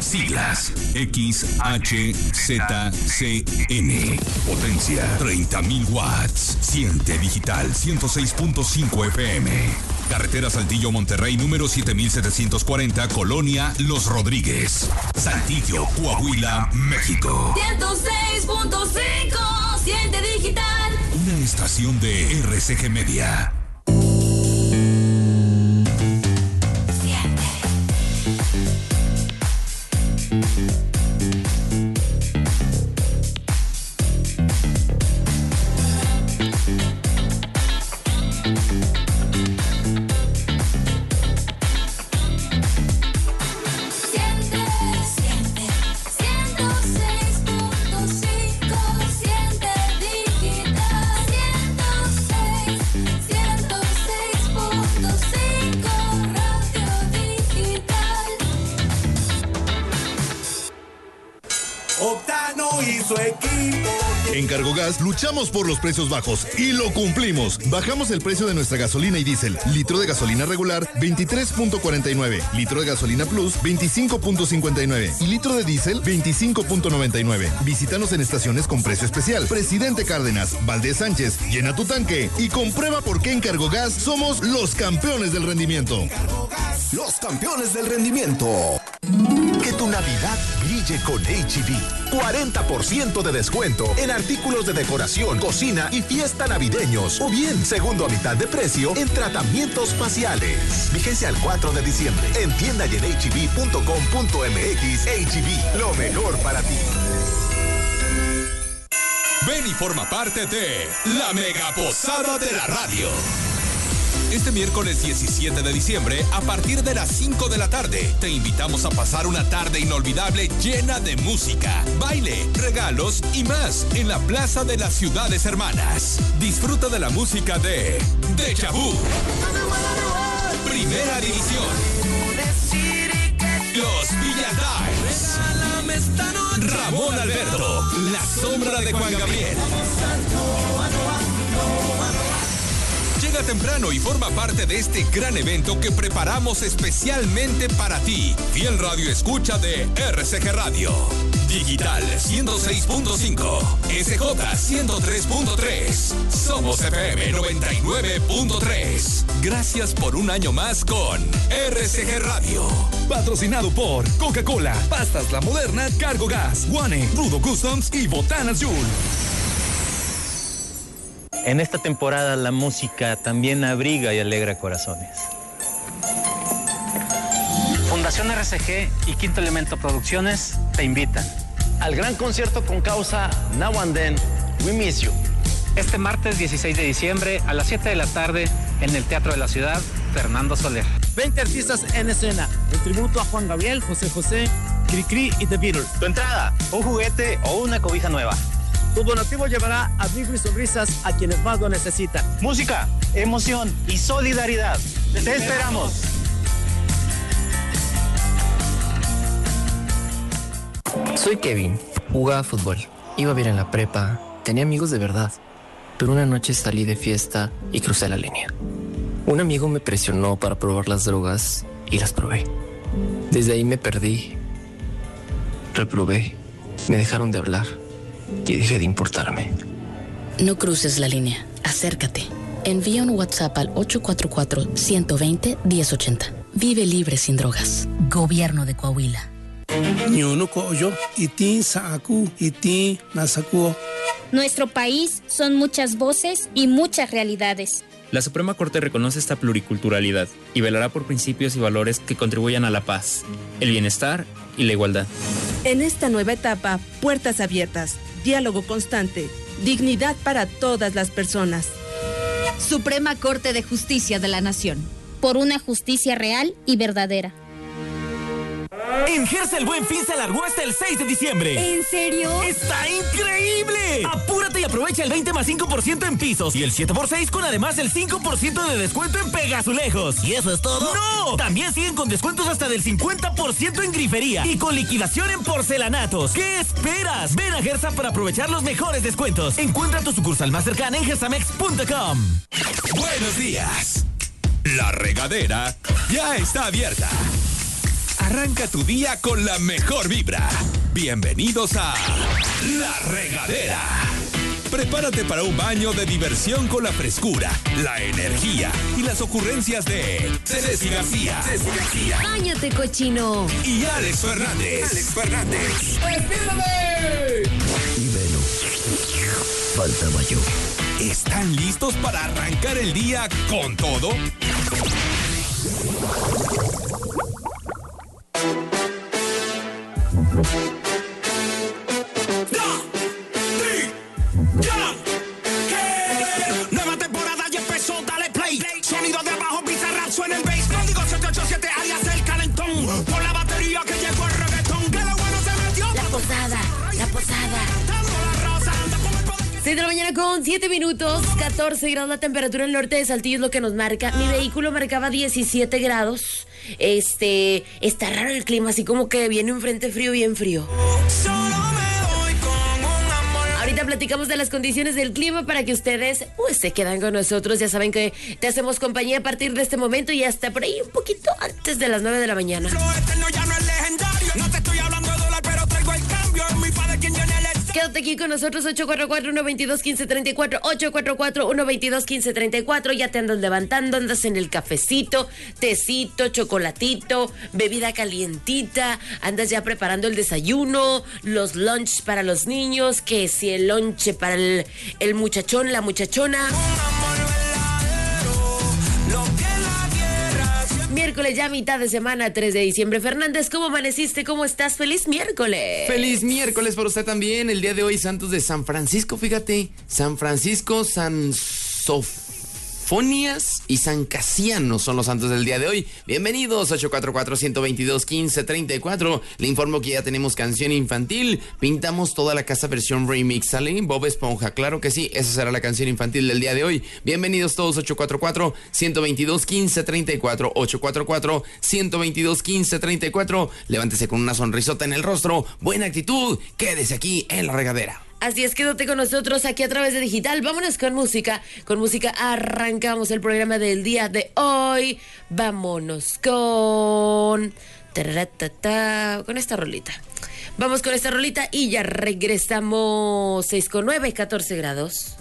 Siglas XHZCN. Potencia 30.000 watts. Siente digital 106.5 FM. Carretera Saltillo Monterrey número 7740, Colonia Los Rodríguez, Saltillo, Coahuila, México. 106.5, siente digital. Una estación de RCG Media. En Cargogas luchamos por los precios bajos y lo cumplimos. Bajamos el precio de nuestra gasolina y diésel. Litro de gasolina regular, 23.49. Litro de gasolina plus, 25.59. Y litro de diésel, 25.99. Visítanos en estaciones con precio especial. Presidente Cárdenas, Valdés Sánchez, llena tu tanque y comprueba por qué en Cargogas somos los campeones del rendimiento. Los campeones del rendimiento. Que tu Navidad brille con H-E-B. 40% de descuento en artículos de decoración, cocina y fiesta navideños. O bien, segundo a mitad de precio en tratamientos faciales. Vigencia al 4 de diciembre. En tienda y en HEB.com.mx. H-E-B, lo mejor para ti. Ven y forma parte de la Mega Posada de la Radio. Este miércoles 17 de diciembre, a partir de las 5 de la tarde, te invitamos a pasar una tarde inolvidable llena de música, baile, regalos y más en la Plaza de las Ciudades Hermanas. Disfruta de la música de Deja Vu, Primera División, Los Villadives, Ramón Alberto, La Sombra de Juan Gabriel. Llega temprano y forma parte de este gran evento que preparamos especialmente para ti. Fiel Radio Escucha de RCG Radio. Digital 106.5, SJ 103.3, Somos FM 99.3. Gracias por un año más con RCG Radio. Patrocinado por Coca-Cola, Pastas La Moderna, Cargogas, One, Rudo Customs y Botanas Yul. En esta temporada la música también abriga y alegra corazones. Fundación RCG y Quinto Elemento Producciones te invitan al gran concierto con causa Now and Then, We Miss You. Este martes 16 de diciembre a las 7 de la tarde en el Teatro de la Ciudad, Fernando Soler. 20 artistas en escena, en tributo a Juan Gabriel, José José, Cricri y The Beatles. Tu entrada, un juguete o una cobija nueva. Tu donativo llevará abrigo y sonrisas a quienes más lo necesitan. Música, emoción y solidaridad. ¡Te esperamos! Soy Kevin, jugaba fútbol, iba bien en la prepa, tenía amigos de verdad, pero una noche salí de fiesta y crucé la línea. Un amigo me presionó para probar las drogas y las probé. Desde ahí me perdí, reprobé, me dejaron de hablar y dejé de importarme. No cruces la línea, acércate. Envía un WhatsApp al 844-120-1080. Vive libre sin drogas. Gobierno de Coahuila. Nuestro país son muchas voces y muchas realidades. La Suprema Corte reconoce esta pluriculturalidad y velará por principios y valores que contribuyan a la paz, el bienestar y la igualdad. En esta nueva etapa, puertas abiertas, diálogo constante, dignidad para todas las personas. Suprema Corte de Justicia de la Nación. Por una justicia real y verdadera. En Gersa el Buen Fin se alargó hasta el 6 de diciembre. ¿En serio? ¡Está increíble! Apúrate y aprovecha el 20+5% en pisos y el 7x6 con además el 5% de descuento en pegazulejos. ¿Y eso es todo? ¡No! También siguen con descuentos hasta del 50% en grifería y con liquidación en porcelanatos. ¿Qué esperas? Ven a Gersa para aprovechar los mejores descuentos. Encuentra tu sucursal más cercana en gersamex.com. Buenos días. La regadera ya está abierta. Arranca tu día con la mejor vibra. Bienvenidos a La Regadera. Prepárate para un baño de diversión con la frescura, la energía y las ocurrencias de Ceci García. ¡Báñate, cochino! Y Alex Fernández. ¡Despiértame! Y menos. Faltaba yo. ¿Están listos para arrancar el día con todo? Nueva temporada ya empezó, dale play. Sonido de abajo, Bizarrap, suena el bass. Código 787 alias el calentón. Por la batería que llegó el reggaetón. Que lo bueno se metió. La posada. 6 de la mañana con 7 minutos, 14 grados la temperatura en el norte de Saltillo es lo que nos marca. Mi vehículo marcaba 17 grados. Está raro el clima, así como que viene un frente frío, bien frío. Ahorita platicamos de las condiciones del clima para que ustedes se quedan con nosotros. Ya saben que te hacemos compañía a partir de este momento y hasta por ahí un poquito antes de las 9 de la mañana. No te estoy hablando de dólar, pero traigo el cambio. Es mi padre quien viene el Quédate aquí con nosotros, 844-122-1534, 844-122-1534. Ya te andas levantando, andas en el cafecito, tecito, chocolatito, bebida calientita, andas ya preparando el desayuno, los lunch para los niños, que si el lunch para el muchachón, la muchachona. Miércoles ya mitad de semana, 3 de diciembre. Fernández, ¿cómo amaneciste? ¿Cómo estás? ¡Feliz miércoles! ¡Feliz miércoles para usted también! El día de hoy, santos de San Francisco, fíjate. San Francisco, San Sofonias y San Casiano son los santos del día de hoy. Bienvenidos, 844-122-1534. Le informo que ya tenemos canción infantil. Pintamos toda la casa versión remix. ¿Sale? Bob Esponja, claro que sí. Esa será la canción infantil del día de hoy. Bienvenidos todos, 844-122-1534. 844-122-1534. Levántese con una sonrisota en el rostro. Buena actitud. Quédese aquí en La Regadera. Así es, quédate con nosotros aquí a través de Digital. Vámonos con música. Con música arrancamos el programa del día de hoy. Vámonos con esta rolita. Vamos con esta rolita y ya regresamos. 6:09, 14 grados.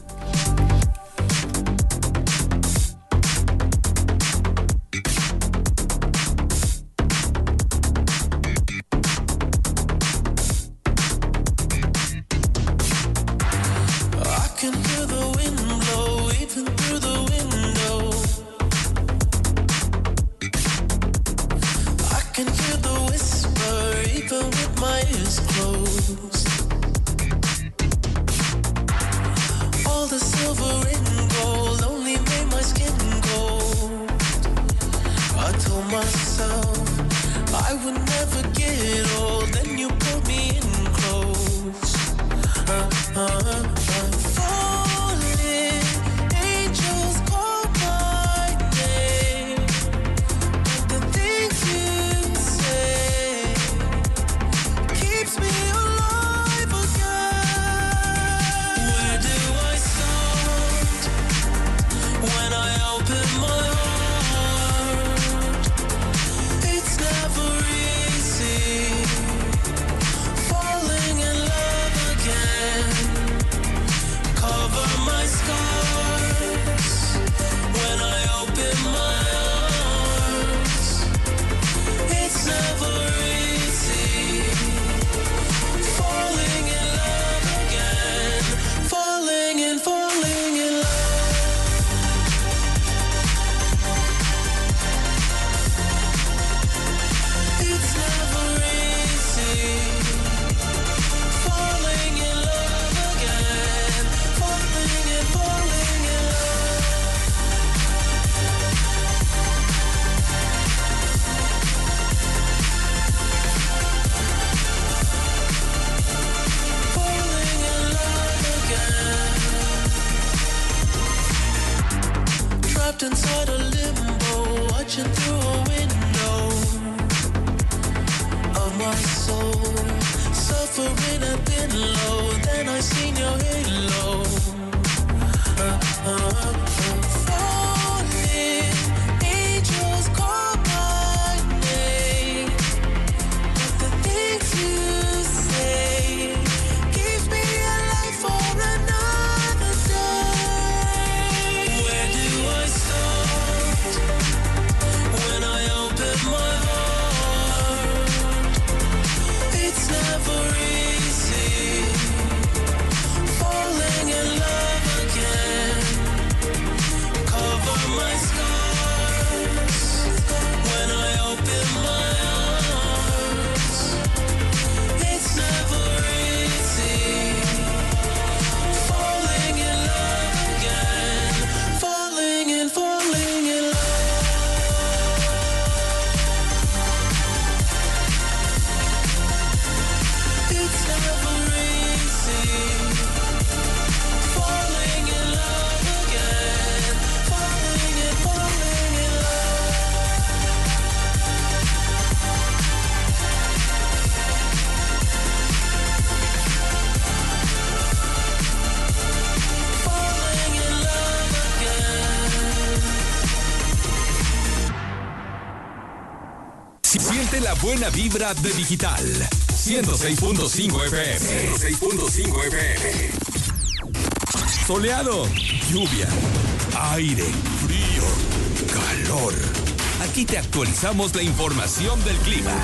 Inside a limbo, watching through a window of my soul, suffering a bit low. Then I seen your halo. Falling, angels call my name. Siente la buena vibra de Digital 106.5 FM. 106.5 FM. Soleado, lluvia, aire, frío, calor. Aquí te actualizamos la información del clima.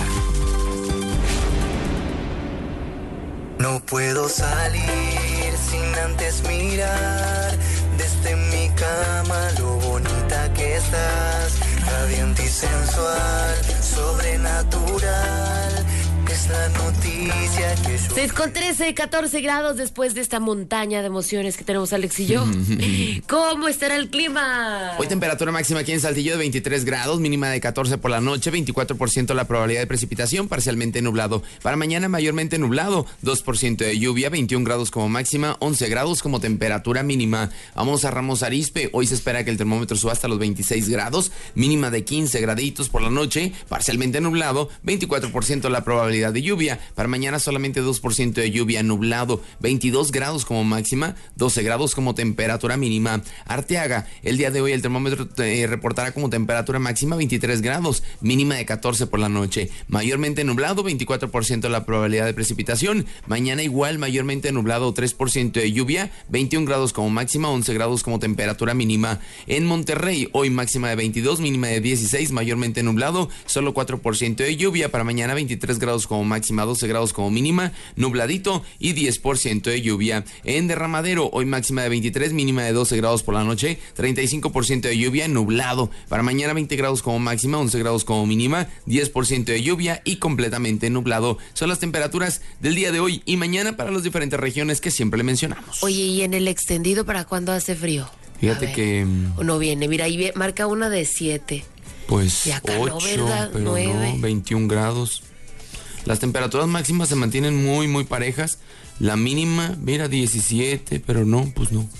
No puedo salir sin antes mirar desde mi cama lo bonita que estás, radiante y sensual, sobrenatural. Es la noticia que yo... 6:13, 14 grados después de esta montaña de emociones que tenemos Alex y yo. ¿Cómo estará el clima? Hoy temperatura máxima aquí en Saltillo de 23 grados, mínima de 14 por la noche, 24% la probabilidad de precipitación, parcialmente nublado. Para mañana mayormente nublado, 2% de lluvia, 21 grados como máxima, 11 grados como temperatura mínima. Vamos a Ramos Arizpe, hoy se espera que el termómetro suba hasta los 26 grados, mínima de 15 graditos por la noche, parcialmente nublado, 24% la probabilidad de lluvia. Para mañana solamente 2% de lluvia, nublado, 22 grados como máxima, 12 grados como temperatura mínima. Arteaga, el día de hoy el termómetro reportará como temperatura máxima 23 grados, mínima de 14 por la noche. Mayormente nublado, 24% la probabilidad de precipitación. Mañana igual, mayormente nublado, 3% de lluvia, 21 grados como máxima, 11 grados como temperatura mínima. En Monterrey, hoy máxima de 22, mínima de 16, mayormente nublado, solo 4% de lluvia. Para mañana 23 grados como máxima, 12 grados como mínima, nubladito y 10% de lluvia. En Derramadero, hoy máxima de 23, mínima de 12 grados por la noche, 35% de lluvia, nublado. Para mañana 20 grados como máxima, 11 grados como mínima, 10% de lluvia y completamente nublado. Son las temperaturas del día de hoy y mañana para las diferentes regiones que siempre mencionamos. Oye, ¿y en el extendido para cuándo hace frío? Fíjate que... No viene, mira, ahí marca una de 7. Pues y acá 8, no, ¿verdad? pero 9. no, 21 grados. Las temperaturas máximas se mantienen muy parejas. La mínima, mira, 17, pero no, pues no.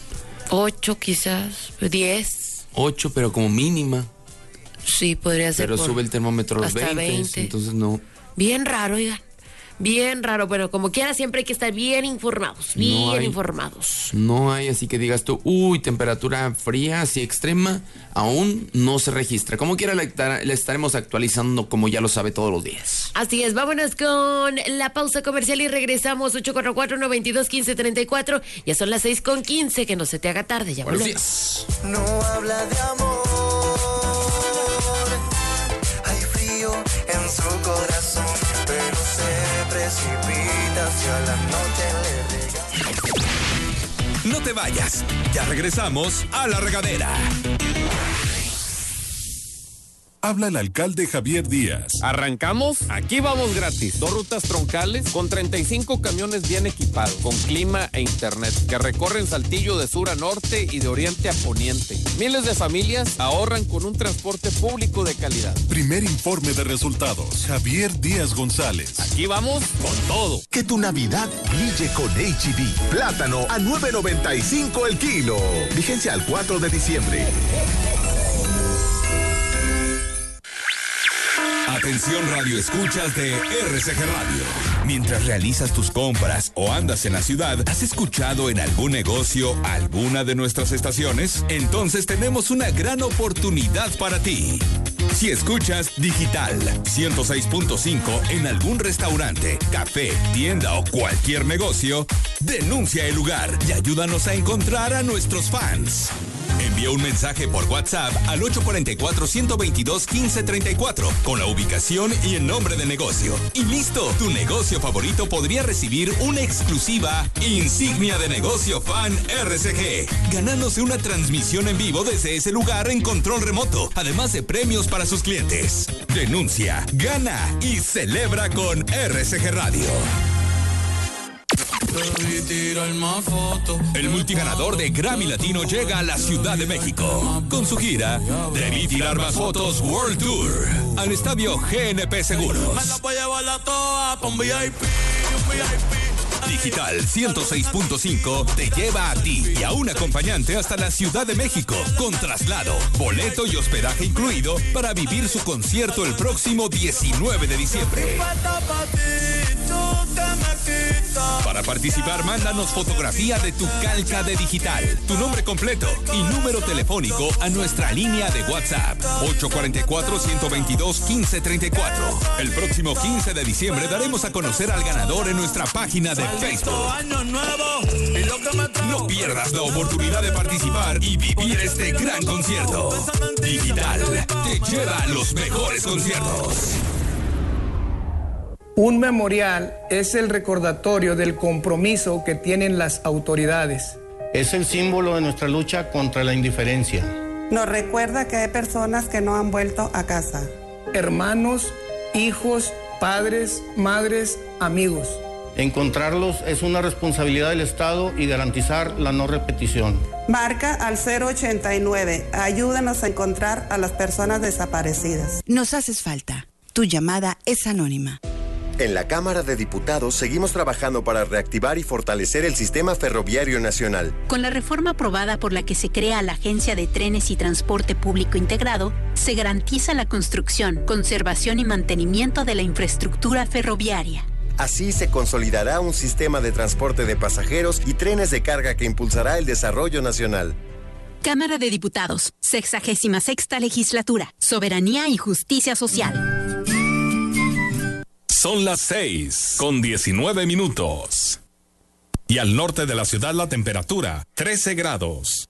8 quizás, 10. 8, pero como mínima. Sí, podría ser. Pero sube el termómetro a los 20, entonces no. Bien raro, oigan. Bien raro, pero como quiera siempre hay que estar bien informados, informados. No hay así que digas tú, temperatura fría, así extrema, aún no se registra. Como quiera le estaremos actualizando como ya lo sabe todos los días. Así es, vámonos con la pausa comercial y regresamos 844-922-1534. Ya son las 6:15, que no se te haga tarde, ya Buenos volvemos. días. No habla de amor, hay frío en su corazón, pero se precipita hacia la noche le regala. No te vayas, ya regresamos a La Regadera. Habla el alcalde Javier Díaz. ¿Arrancamos? Aquí vamos gratis. 2 rutas troncales con 35 camiones bien equipados, con clima e internet, que recorren Saltillo de sur a norte y de oriente a poniente. Miles de familias ahorran con un transporte público de calidad. Primer informe de resultados. Javier Díaz González. Aquí vamos con todo. Que tu Navidad brille con H-E-B. Plátano a $9.95 el kilo. Vigencia al 4 de diciembre. Atención Radio Escuchas de RCG Radio. Mientras realizas tus compras o andas en la ciudad, ¿has escuchado en algún negocio alguna de nuestras estaciones? Entonces tenemos una gran oportunidad para ti. Si escuchas Digital 106.5 en algún restaurante, café, tienda o cualquier negocio, denuncia el lugar y ayúdanos a encontrar a nuestros fans. Envía un mensaje por WhatsApp al 844-122-1534 con la ubicación y el nombre de negocio. Y listo, tu negocio favorito podría recibir una exclusiva insignia de negocio fan RCG, ganándose una transmisión en vivo desde ese lugar en control remoto, además de premios para sus clientes. Denuncia, gana y celebra con RCG Radio. El multiganador de Grammy Latino llega a la Ciudad de México con su gira Debí Tirar Más Fotos World Tour al estadio GNP Seguros. Digital 106.5 te lleva a ti y a un acompañante hasta la Ciudad de México con traslado, boleto y hospedaje incluido para vivir su concierto el próximo 19 de diciembre. Para participar, mándanos fotografía de tu calca de digital, tu nombre completo y número telefónico a nuestra línea de WhatsApp 844-122-1534. El próximo 15 de diciembre daremos a conocer al ganador en nuestra página de Facebook. No pierdas la oportunidad de participar y vivir este gran concierto. Digital te lleva a los mejores conciertos. Un memorial es el recordatorio del compromiso que tienen las autoridades. Es el símbolo de nuestra lucha contra la indiferencia. Nos recuerda que hay personas que no han vuelto a casa. Hermanos, hijos, padres, madres, amigos. Encontrarlos es una responsabilidad del Estado y garantizar la no repetición. Marca al 089. Ayúdanos a encontrar a las personas desaparecidas. Nos haces falta. Tu llamada es anónima. En la Cámara de Diputados seguimos trabajando para reactivar y fortalecer el sistema ferroviario nacional. Con la reforma aprobada por la que se crea la Agencia de Trenes y Transporte Público Integrado, se garantiza la construcción, conservación y mantenimiento de la infraestructura ferroviaria. Así se consolidará un sistema de transporte de pasajeros y trenes de carga que impulsará el desarrollo nacional. Cámara de Diputados, 66ª Legislatura, Soberanía y Justicia Social. Son las 6:19. Y al norte de la ciudad la temperatura, 13 grados.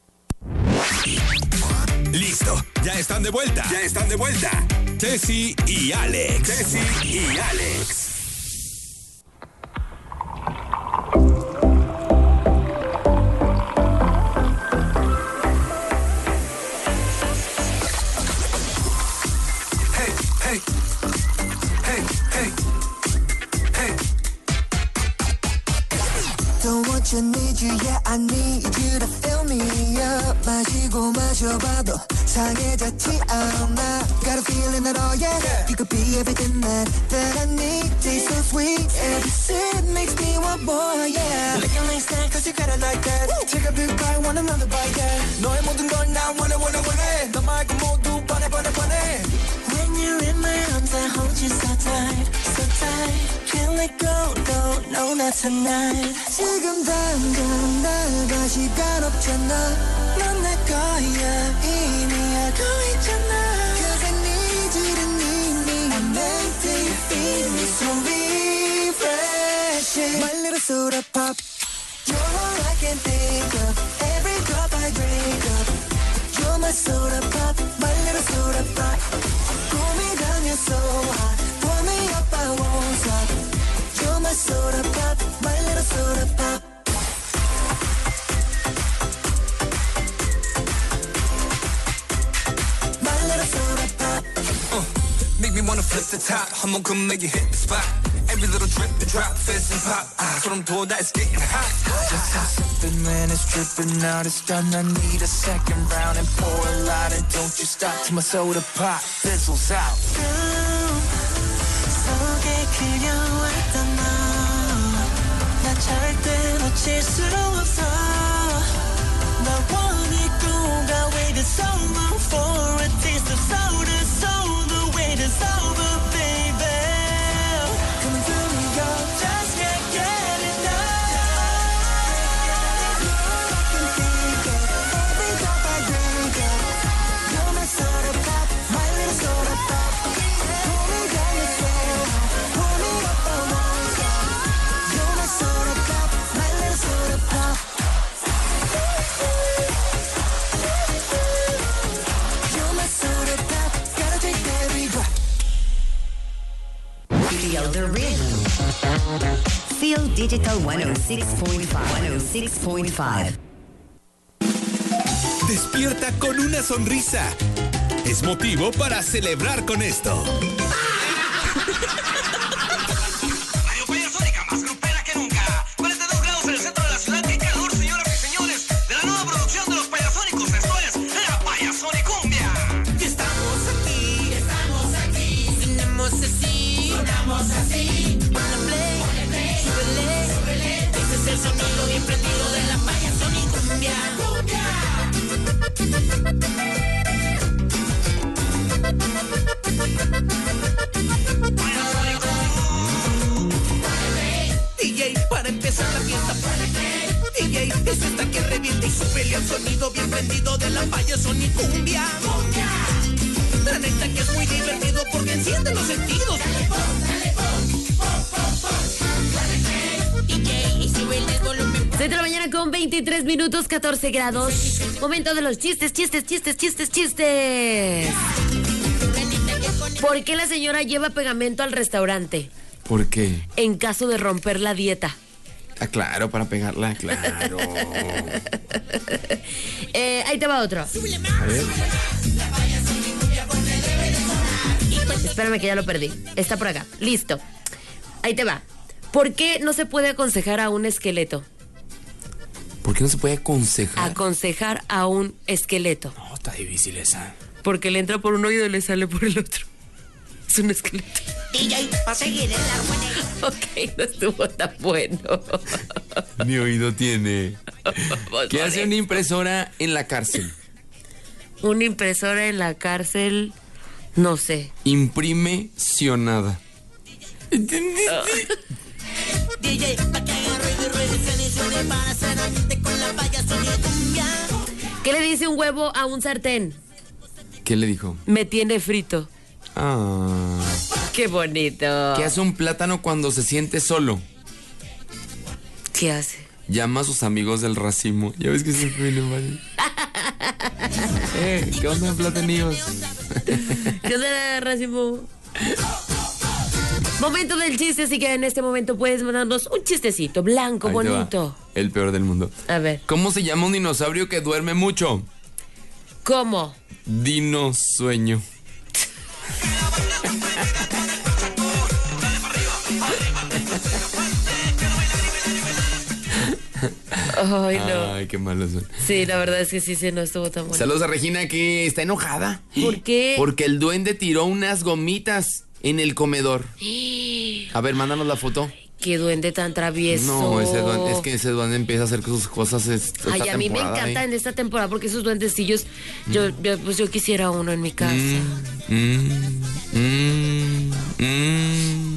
Listo, ya están de vuelta. Ceci y Alex. Don't want you, need you, yeah, I need you to fill me up. 마시고 마셔봐도 상해졌지 않아. Got a feeling that, oh yeah, you could be everything that I need. Taste so sweet, every sip makes me want more, yeah. Licking like snack, cause you got it like that. Take a big bite, want another bite, yeah. 너의 모든 건 나 원해. 너 말고 모두 반해. When you're in my arms, I hold you so tight. Can't let go, no, not tonight. 지금 당장 날 봐, 시간 없잖아. 넌 내 거야, 이미 알고 있잖아. Cause I need you to need me. I'm meant to feed me, so refreshing. My little soda pop. You're all I can think of. Every drop I drink up. You're my soda pop, my little soda pop. Cool me down, you're so hot. Pour me up, I won't stop. You're my soda pop, my little soda pop. My little soda pop. Make me wanna flip the top. I'ma come make you hit the spot. Every little drip and drop, fizz and pop. So I'm told that it's getting hot. Just have something when it's dripping out. It's done. I need a second round and pour a lot. And don't you stop till my soda pop fizzles out. 속에 그려왔던 너. 나 절대 놓칠 수 없어. 나 원했고 가 wait is over for a taste of soda. So the wait is over, baby. Come and fill me up, just can't get enough. You're all I can think of, every drop I drink up. You're my soda pop, my little soda pop. Pull me down, you're so hot. Pull me up, I won't stop. You're my soda pop, my little soda pop. You're my soda pop, gotta take every drop. Feel the rhythm. Feel Digital 106.5. Despierta con una sonrisa. Es motivo para celebrar con esto. Radio Payasónica, más grupera que nunca. 42 grados en el centro de la ciudad. ¡Qué calor, señoras y señores! De la nueva producción de los Payasónicos. Esto es la Payasonicumbia. Estamos aquí, sonamos así, ponle play, súbele, este es el sonido bien prendido de la Payasonicumbia. DJ para empezar la fiesta. DJ, es esta que revienta y súbele al sonido bien prendido de la falla Sony Cumbia. La neta que es muy divertido porque enciende los sentidos. Dale, DJ, súbele el volumen. 7 de la mañana con 23 minutos, 14 grados. Momento de los chistes. ¿Por qué la señora lleva pegamento al restaurante? ¿Por qué? En caso de romper la dieta. Ah, claro, para pegarla, claro. Ahí te va otro. A ver. Espérame que ya lo perdí. Está por acá. Listo. Ahí te va. ¿Por qué no se puede aconsejar a un esqueleto? ¿Por qué no se puede aconsejar? Aconsejar a un esqueleto. No, está difícil esa. Porque le entra por un oído y le sale por el otro. Es un esqueleto. DJ, va a seguir el armonio. Ok, no estuvo tan bueno. Mi oído tiene. ¿Qué hace una impresora en la cárcel? Una impresora en la cárcel, no sé. Imprime sionada. DJ, pa' que haga ruido y ruede, para hacer ambiente con la falla Sony Cumbia. ¿Qué le dice un huevo a un sartén? ¿Qué le dijo? Me tiene frito. Ah. Qué bonito. ¿Qué hace un plátano cuando se siente solo? ¿Qué hace? Llama a sus amigos del racimo. Ya ves que siempre viene mal. ¿Qué onda, platanillos? ¿Qué onda, racimo? Momento del chiste, así que en este momento puedes mandarnos un chistecito blanco, ahí bonito. El peor del mundo. A ver. ¿Cómo se llama un dinosaurio que duerme mucho? ¿Cómo? Dinosueño. Ay, no. Ay, qué malos son. Sí, la verdad es que sí, no estuvo tan bueno. Saludos a Regina, que está enojada. ¿Por qué? Porque el duende tiró unas gomitas en el comedor. A ver, mándanos la foto. Qué duende tan travieso. No, es que ese duende empieza a hacer sus cosas esta Ay, a mí me encanta en esta temporada porque esos duendecillos, yo quisiera uno en mi casa.